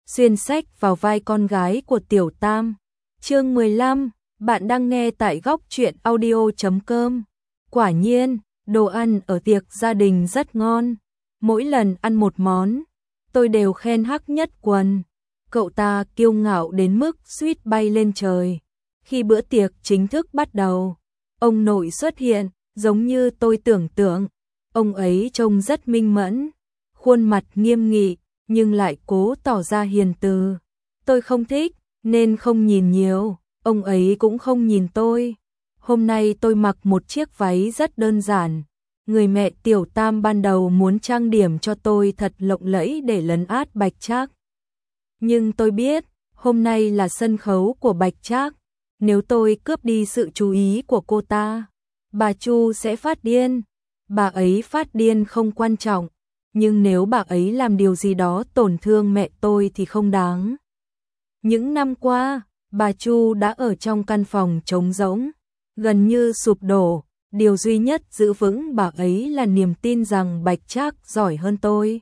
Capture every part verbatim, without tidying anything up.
xuyên sách vào vai con gái của Tiểu Tam. Chương mười lăm, bạn đang nghe tại góc truyện audio chấm com. Quả nhiên, đồ ăn ở tiệc gia đình rất ngon. Mỗi lần ăn một món, tôi đều khen Hắc Nhất Quần. Cậu ta kiêu ngạo đến mức suýt bay lên trời. Khi bữa tiệc chính thức bắt đầu, ông nội xuất hiện, giống như tôi tưởng tượng. Ông ấy trông rất minh mẫn, khuôn mặt nghiêm nghị, nhưng lại cố tỏ ra hiền từ. Tôi không thích, nên không nhìn nhiều, ông ấy cũng không nhìn tôi. Hôm nay tôi mặc một chiếc váy rất đơn giản. Người mẹ Tiểu Tam ban đầu muốn trang điểm cho tôi thật lộng lẫy để lấn át Bạch Trác. Nhưng tôi biết, hôm nay là sân khấu của Bạch Trác. Nếu tôi cướp đi sự chú ý của cô ta, bà Chu sẽ phát điên. Bà ấy phát điên không quan trọng, nhưng nếu bà ấy làm điều gì đó tổn thương mẹ tôi thì không đáng. Những năm qua, bà Chu đã ở trong căn phòng trống rỗng, gần như sụp đổ. Điều duy nhất giữ vững bà ấy là niềm tin rằng Bạch Trác giỏi hơn tôi.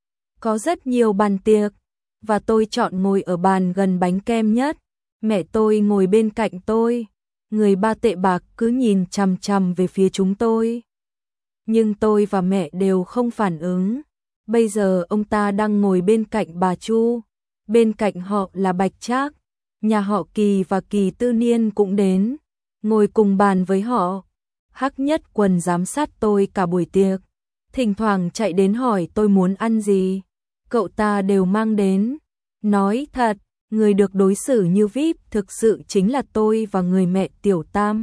Có rất nhiều bàn tiệc, và tôi chọn ngồi ở bàn gần bánh kem nhất. Mẹ tôi ngồi bên cạnh tôi, người ba tệ bạc cứ nhìn chằm chằm về phía chúng tôi. Nhưng tôi và mẹ đều không phản ứng. Bây giờ ông ta đang ngồi bên cạnh bà Chu, bên cạnh họ là Bạch Trác, nhà họ Kỳ và Kỳ Tư Niên cũng đến, ngồi cùng bàn với họ. Hắc Nhất Quần giám sát tôi cả buổi tiệc, thỉnh thoảng chạy đến hỏi tôi muốn ăn gì, cậu ta đều mang đến. Nói thật, người được đối xử như vi ai pi thực sự chính là tôi và người mẹ Tiểu Tam.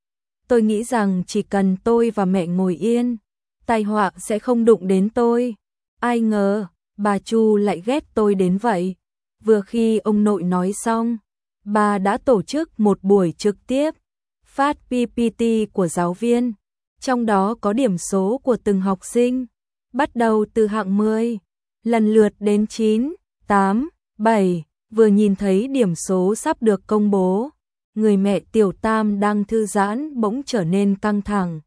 Tôi nghĩ rằng chỉ cần tôi và mẹ ngồi yên, tai họa sẽ không đụng đến tôi. Ai ngờ, bà Chu lại ghét tôi đến vậy. Vừa khi ông nội nói xong, bà đã tổ chức một buổi trực tiếp, phát pê pê tê của giáo viên, trong đó có điểm số của từng học sinh, bắt đầu từ hạng mười, lần lượt đến chín, tám, bảy. Vừa nhìn thấy điểm số sắp được công bố, người mẹ Tiểu Tam đang thư giãn bỗng trở nên căng thẳng.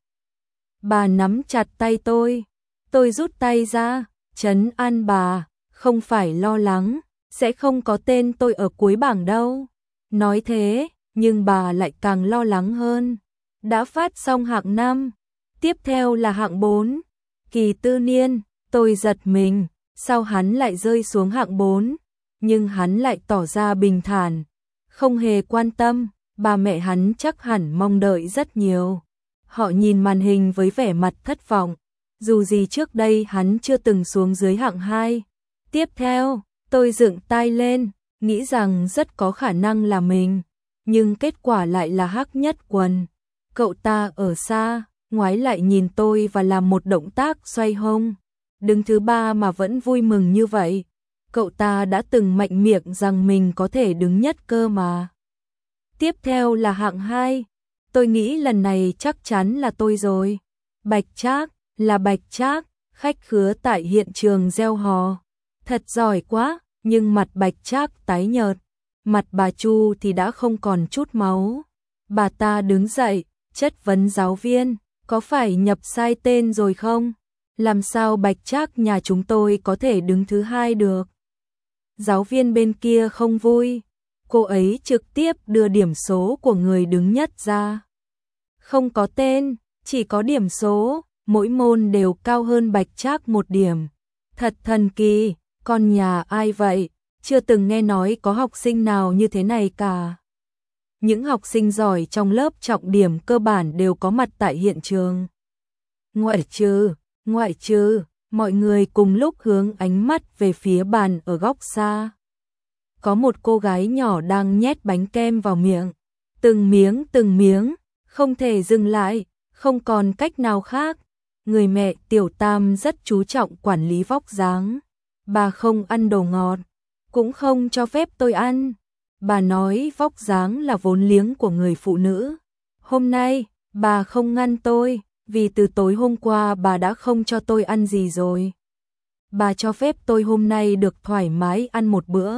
Bà nắm chặt tay tôi, tôi rút tay ra, trấn an bà, không phải lo lắng, sẽ không có tên tôi ở cuối bảng đâu. Nói thế, nhưng bà lại càng lo lắng hơn. Đã phát xong hạng năm, tiếp theo là hạng bốn, Kỳ Tư Niên. Tôi giật mình, sao hắn lại rơi xuống hạng bốn? Nhưng hắn lại tỏ ra bình thản, không hề quan tâm. Bà mẹ hắn chắc hẳn mong đợi rất nhiều. Họ nhìn màn hình với vẻ mặt thất vọng. Dù gì trước đây hắn chưa từng xuống dưới hạng hai. Tiếp theo, tôi dựng tai lên, nghĩ rằng rất có khả năng là mình. Nhưng kết quả lại là Hắc Nhất Quần. Cậu ta ở xa, ngoái lại nhìn tôi và làm một động tác xoay hông. Đứng thứ ba mà vẫn vui mừng như vậy. Cậu ta đã từng mạnh miệng rằng mình có thể đứng nhất cơ mà. Tiếp theo là hạng hai. Tôi nghĩ lần này chắc chắn là tôi rồi. Bạch Trác, là Bạch Trác, khách khứa tại hiện trường reo hò. Thật giỏi quá, nhưng mặt Bạch Trác tái nhợt. Mặt bà Chu thì đã không còn chút máu. Bà ta đứng dậy, chất vấn giáo viên, có phải nhập sai tên rồi không? Làm sao Bạch Trác nhà chúng tôi có thể đứng thứ hai được? Giáo viên bên kia không vui, cô ấy trực tiếp đưa điểm số của người đứng nhất ra. Không có tên, chỉ có điểm số, mỗi môn đều cao hơn Bạch Trác một điểm. Thật thần kỳ, con nhà ai vậy? Chưa từng nghe nói có học sinh nào như thế này cả. Những học sinh giỏi trong lớp trọng điểm cơ bản đều có mặt tại hiện trường. Ngoại trừ, ngoại trừ, mọi người cùng lúc hướng ánh mắt về phía bàn ở góc xa. Có một cô gái nhỏ đang nhét bánh kem vào miệng. Từng miếng từng miếng, không thể dừng lại, không còn cách nào khác. Người mẹ Tiểu Tam rất chú trọng quản lý vóc dáng. Bà không ăn đồ ngọt, cũng không cho phép tôi ăn. Bà nói vóc dáng là vốn liếng của người phụ nữ. Hôm nay, bà không ngăn tôi, vì từ tối hôm qua bà đã không cho tôi ăn gì rồi. Bà cho phép tôi hôm nay được thoải mái ăn một bữa.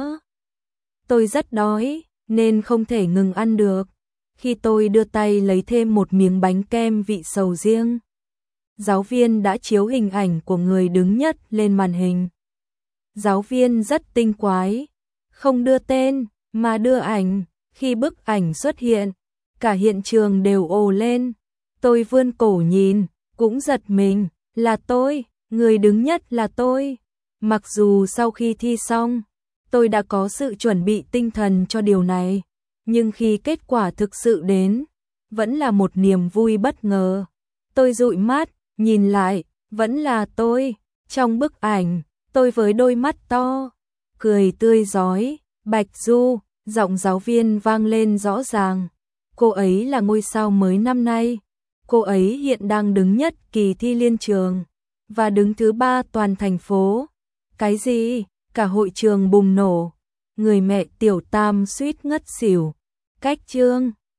Tôi rất đói, nên không thể ngừng ăn được. Khi tôi đưa tay lấy thêm một miếng bánh kem vị sầu riêng, giáo viên đã chiếu hình ảnh của người đứng nhất lên màn hình. Giáo viên rất tinh quái, không đưa tên, mà đưa ảnh. Khi bức ảnh xuất hiện, cả hiện trường đều ồ lên. Tôi vươn cổ nhìn, cũng giật mình, là tôi, người đứng nhất là tôi. Mặc dù sau khi thi xong, tôi đã có sự chuẩn bị tinh thần cho điều này, nhưng khi kết quả thực sự đến, vẫn là một niềm vui bất ngờ. Tôi dụi mắt, nhìn lại, vẫn là tôi. Trong bức ảnh, tôi với đôi mắt to, cười tươi rói. Bạch Du, giọng giáo viên vang lên rõ ràng. Cô ấy là ngôi sao mới năm nay. Cô ấy hiện đang đứng nhất kỳ thi liên trường và đứng thứ ba toàn thành phố. Cái gì? Cả hội trường bùng nổ. Người mẹ Tiểu Tam suýt ngất xỉu. Cách chương